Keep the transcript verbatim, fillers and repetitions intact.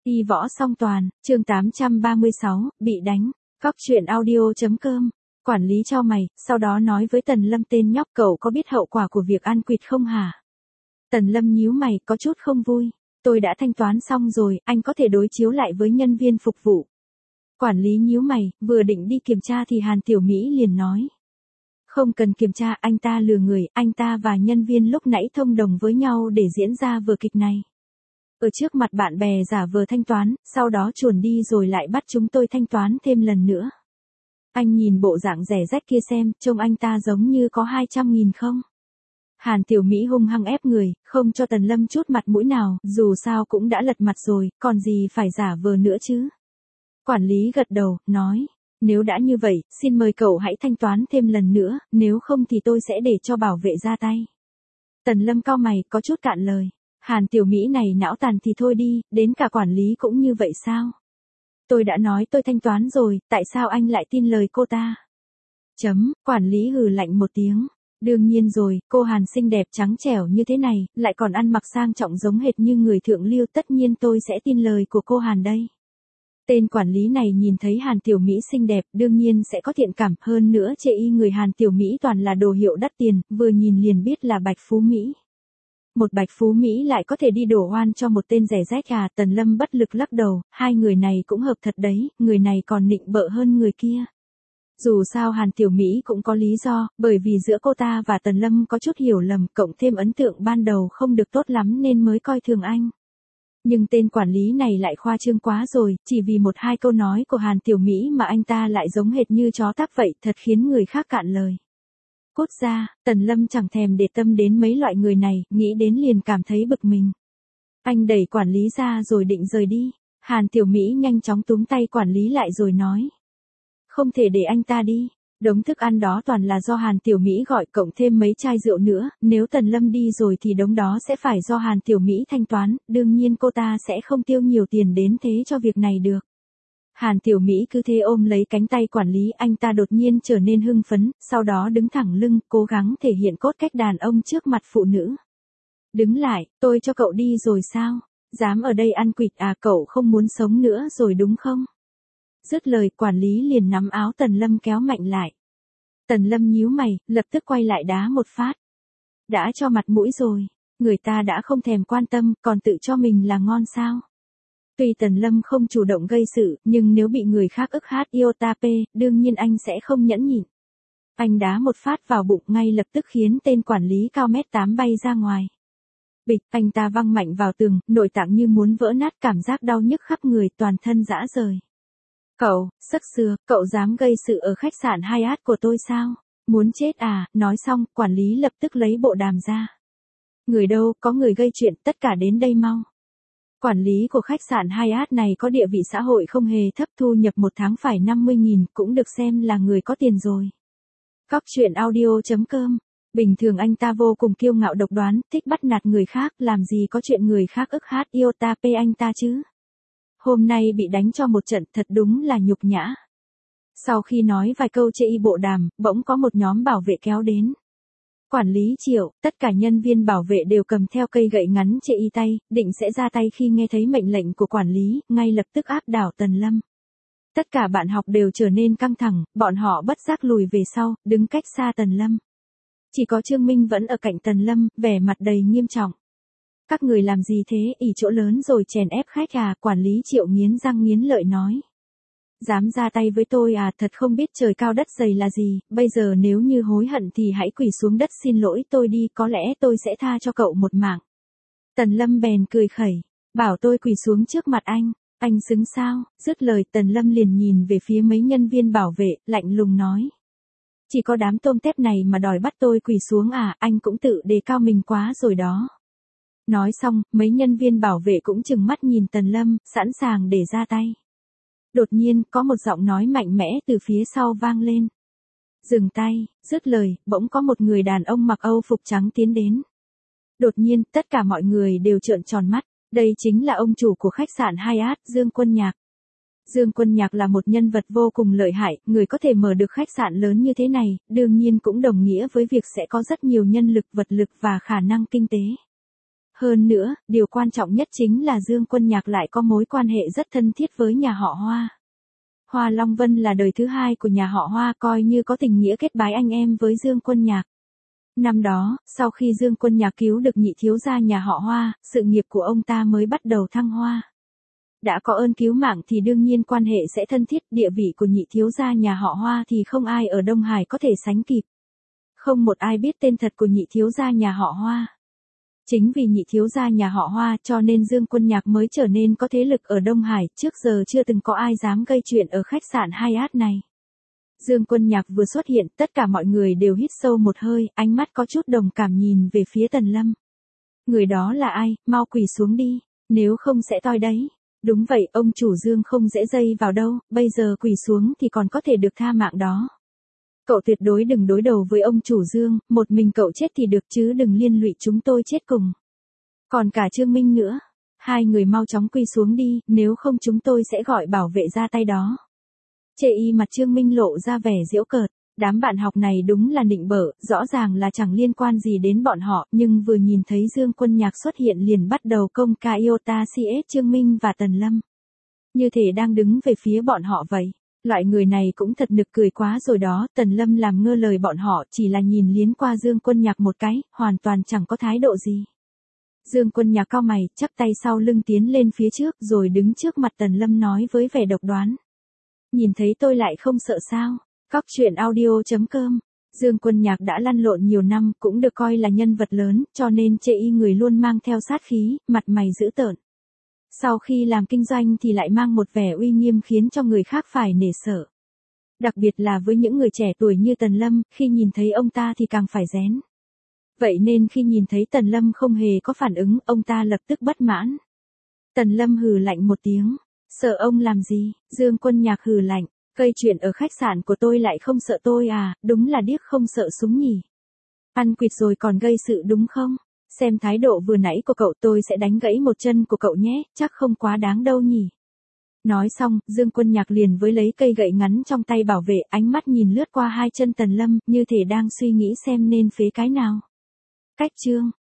Y võ song toàn, chương tám trăm ba mươi sáu, bị đánh. Cóc truyện audio.com. Quản lý cho mày, sau đó nói với Tần Lâm tên nhóc cậu có biết hậu quả của việc ăn quỵt không hả? Tần Lâm nhíu mày có chút không vui. Tôi đã thanh toán xong rồi, anh có thể đối chiếu lại với nhân viên phục vụ. Quản lý nhíu mày, vừa định đi kiểm tra thì Hàn Tiểu Mỹ liền nói. Không cần kiểm tra, anh ta lừa người, anh ta và nhân viên lúc nãy thông đồng với nhau để diễn ra vở kịch này. Ở trước mặt bạn bè giả vờ thanh toán, sau đó chuồn đi rồi lại bắt chúng tôi thanh toán thêm lần nữa. Anh nhìn bộ dạng rẻ rách kia xem, trông anh ta giống như có hai trăm nghìn không? Hàn Tiểu Mỹ hung hăng ép người, không cho Tần Lâm chút mặt mũi nào, dù sao cũng đã lật mặt rồi, còn gì phải giả vờ nữa chứ? Quản lý gật đầu, nói, nếu đã như vậy, xin mời cậu hãy thanh toán thêm lần nữa, nếu không thì tôi sẽ để cho bảo vệ ra tay. Tần Lâm cau mày, có chút cạn lời. Hàn Tiểu Mỹ này não tàn thì thôi đi, đến cả quản lý cũng như vậy sao? Tôi đã nói tôi thanh toán rồi, tại sao anh lại tin lời cô ta? Chấm, quản lý hừ lạnh một tiếng. Đương nhiên rồi, cô Hàn xinh đẹp trắng trẻo như thế này, lại còn ăn mặc sang trọng giống hệt như người thượng lưu, tất nhiên tôi sẽ tin lời của cô Hàn đây. Tên quản lý này nhìn thấy Hàn Tiểu Mỹ xinh đẹp, đương nhiên sẽ có thiện cảm, hơn nữa chê y người Hàn Tiểu Mỹ toàn là đồ hiệu đắt tiền, vừa nhìn liền biết là bạch phú Mỹ. Một bạch phú Mỹ lại có thể đi đổ oan cho một tên rẻ rách à? Tần Lâm bất lực lắc đầu, hai người này cũng hợp thật đấy, người này còn nịnh bợ hơn người kia. Dù sao Hàn Tiểu Mỹ cũng có lý do, bởi vì giữa cô ta và Tần Lâm có chút hiểu lầm, cộng thêm ấn tượng ban đầu không được tốt lắm nên mới coi thường anh. Nhưng tên quản lý này lại khoa trương quá rồi, chỉ vì một hai câu nói của Hàn Tiểu Mỹ mà anh ta lại giống hệt như chó táp vậy, thật khiến người khác cạn lời. Cút ra, Tần Lâm chẳng thèm để tâm đến mấy loại người này, nghĩ đến liền cảm thấy bực mình. Anh đẩy quản lý ra rồi định rời đi. Hàn Tiểu Mỹ nhanh chóng túm tay quản lý lại rồi nói. Không thể để anh ta đi. Đống thức ăn đó toàn là do Hàn Tiểu Mỹ gọi, cộng thêm mấy chai rượu nữa, nếu Tần Lâm đi rồi thì đống đó sẽ phải do Hàn Tiểu Mỹ thanh toán, đương nhiên cô ta sẽ không tiêu nhiều tiền đến thế cho việc này được. Hàn Tiểu Mỹ cứ thế ôm lấy cánh tay quản lý, anh ta đột nhiên trở nên hưng phấn, sau đó đứng thẳng lưng, cố gắng thể hiện cốt cách đàn ông trước mặt phụ nữ. Đứng lại, tôi cho cậu đi rồi sao? Dám ở đây ăn quỵt à? Cậu không muốn sống nữa rồi đúng không? Dứt lời, quản lý liền nắm áo Tần Lâm kéo mạnh lại. Tần Lâm nhíu mày, lập tức quay lại đá một phát. Đã cho mặt mũi rồi, người ta đã không thèm quan tâm, còn tự cho mình là ngon sao? Tuy Tần Lâm không chủ động gây sự, nhưng nếu bị người khác ức hát iota p, đương nhiên anh sẽ không nhẫn nhịn. Anh đá một phát vào bụng ngay lập tức khiến tên quản lý cao mét tám bay ra ngoài. Bịch, anh ta văng mạnh vào tường, nội tạng như muốn vỡ nát, cảm giác đau nhức khắp người, toàn thân rã rời. Cậu, sắc sưa, cậu dám gây sự ở khách sạn Hyatt của tôi sao? Muốn chết à? Nói xong, quản lý lập tức lấy bộ đàm ra. Người đâu, có người gây chuyện, tất cả đến đây mau. Quản lý của khách sạn Hyatt này có địa vị xã hội không hề thấp, thu nhập một tháng phải năm mươi nghìn, cũng được xem là người có tiền rồi. Cóc truyện audio.com. Bình thường anh ta vô cùng kiêu ngạo độc đoán, thích bắt nạt người khác, làm gì có chuyện người khác ức hát iota p anh ta chứ. Hôm nay bị đánh cho một trận thật đúng là nhục nhã. Sau khi nói vài câu chê y bộ đàm, bỗng có một nhóm bảo vệ kéo đến. Quản lý Triệu, tất cả nhân viên bảo vệ đều cầm theo cây gậy ngắn chê y tay, định sẽ ra tay khi nghe thấy mệnh lệnh của quản lý, ngay lập tức áp đảo Tần Lâm. Tất cả bạn học đều trở nên căng thẳng, bọn họ bất giác lùi về sau, đứng cách xa Tần Lâm. Chỉ có Trương Minh vẫn ở cạnh Tần Lâm, vẻ mặt đầy nghiêm trọng. Các người làm gì thế, ỷ chỗ lớn rồi chèn ép khách à? Quản lý Triệu nghiến răng nghiến lợi nói. Dám ra tay với tôi à? Thật không biết trời cao đất dày là gì, bây giờ nếu như hối hận thì hãy quỳ xuống đất xin lỗi tôi đi, có lẽ tôi sẽ tha cho cậu một mạng. Tần Lâm bèn cười khẩy, bảo tôi quỳ xuống trước mặt anh, anh xứng sao? Dứt lời Tần Lâm liền nhìn về phía mấy nhân viên bảo vệ, lạnh lùng nói. Chỉ có đám tôm tép này mà đòi bắt tôi quỳ xuống à? Anh cũng tự đề cao mình quá rồi đó. Nói xong, mấy nhân viên bảo vệ cũng trừng mắt nhìn Tần Lâm, sẵn sàng để ra tay. Đột nhiên, có một giọng nói mạnh mẽ từ phía sau vang lên. Dừng tay, dứt lời, bỗng có một người đàn ông mặc âu phục trắng tiến đến. Đột nhiên, tất cả mọi người đều trợn tròn mắt, đây chính là ông chủ của khách sạn Hyatt, Dương Quân Nhạc. Dương Quân Nhạc là một nhân vật vô cùng lợi hại, người có thể mở được khách sạn lớn như thế này, đương nhiên cũng đồng nghĩa với việc sẽ có rất nhiều nhân lực, vật lực và khả năng kinh tế. Hơn nữa, điều quan trọng nhất chính là Dương Quân Nhạc lại có mối quan hệ rất thân thiết với nhà họ Hoa. Hoa Long Vân là đời thứ hai của nhà họ Hoa, coi như có tình nghĩa kết bái anh em với Dương Quân Nhạc. Năm đó, sau khi Dương Quân Nhạc cứu được nhị thiếu gia nhà họ Hoa, sự nghiệp của ông ta mới bắt đầu thăng hoa. Đã có ơn cứu mạng thì đương nhiên quan hệ sẽ thân thiết, địa vị của nhị thiếu gia nhà họ Hoa thì không ai ở Đông Hải có thể sánh kịp. Không một ai biết tên thật của nhị thiếu gia nhà họ Hoa. Chính vì nhị thiếu gia nhà họ Hoa cho nên Dương Quân Nhạc mới trở nên có thế lực ở Đông Hải, trước giờ chưa từng có ai dám gây chuyện ở khách sạn Hyatt này. Dương Quân Nhạc vừa xuất hiện, tất cả mọi người đều hít sâu một hơi, ánh mắt có chút đồng cảm nhìn về phía Tần Lâm. Người đó là ai, mau quỳ xuống đi, nếu không sẽ toi đấy. Đúng vậy, ông chủ Dương không dễ dây vào đâu, bây giờ quỳ xuống thì còn có thể được tha mạng đó. Cậu tuyệt đối đừng đối đầu với ông chủ Dương, một mình cậu chết thì được chứ đừng liên lụy chúng tôi chết cùng. Còn cả Trương Minh nữa, hai người mau chóng quỳ xuống đi, nếu không chúng tôi sẽ gọi bảo vệ ra tay đó. Chê y mặt Trương Minh lộ ra vẻ giễu cợt, đám bạn học này đúng là nịnh bợ, rõ ràng là chẳng liên quan gì đến bọn họ, nhưng vừa nhìn thấy Dương Quân Nhạc xuất hiện liền bắt đầu công ca iota cs Trương Minh và Tần Lâm. Như thể đang đứng về phía bọn họ vậy. Loại người này cũng thật nực cười quá rồi đó, Tần Lâm làm ngơ lời bọn họ, chỉ là nhìn liến qua Dương Quân Nhạc một cái, hoàn toàn chẳng có thái độ gì. Dương Quân Nhạc cau mày, chắp tay sau lưng tiến lên phía trước rồi đứng trước mặt Tần Lâm nói với vẻ độc đoán. Nhìn thấy tôi lại không sợ sao? Cóc truyện audio chấm com. Dương Quân Nhạc đã lăn lộn nhiều năm, cũng được coi là nhân vật lớn, cho nên chê y người luôn mang theo sát khí, mặt mày dữ tợn. Sau khi làm kinh doanh thì lại mang một vẻ uy nghiêm khiến cho người khác phải nể sợ. Đặc biệt là với những người trẻ tuổi như Tần Lâm, khi nhìn thấy ông ta thì càng phải rén. Vậy nên khi nhìn thấy Tần Lâm không hề có phản ứng, ông ta lập tức bất mãn. Tần Lâm hừ lạnh một tiếng. Sợ ông làm gì? Dương Quân Nhạc hừ lạnh. Gây chuyện ở khách sạn của tôi lại không sợ tôi à, đúng là điếc không sợ súng nhỉ. Ăn quỵt rồi còn gây sự đúng không? Xem thái độ vừa nãy của cậu tôi sẽ đánh gãy một chân của cậu nhé, chắc không quá đáng đâu nhỉ. Nói xong, Dương Quân Nhạc liền với lấy cây gậy ngắn trong tay bảo vệ, ánh mắt nhìn lướt qua hai chân Tần Lâm, như thể đang suy nghĩ xem nên phế cái nào. Cách chương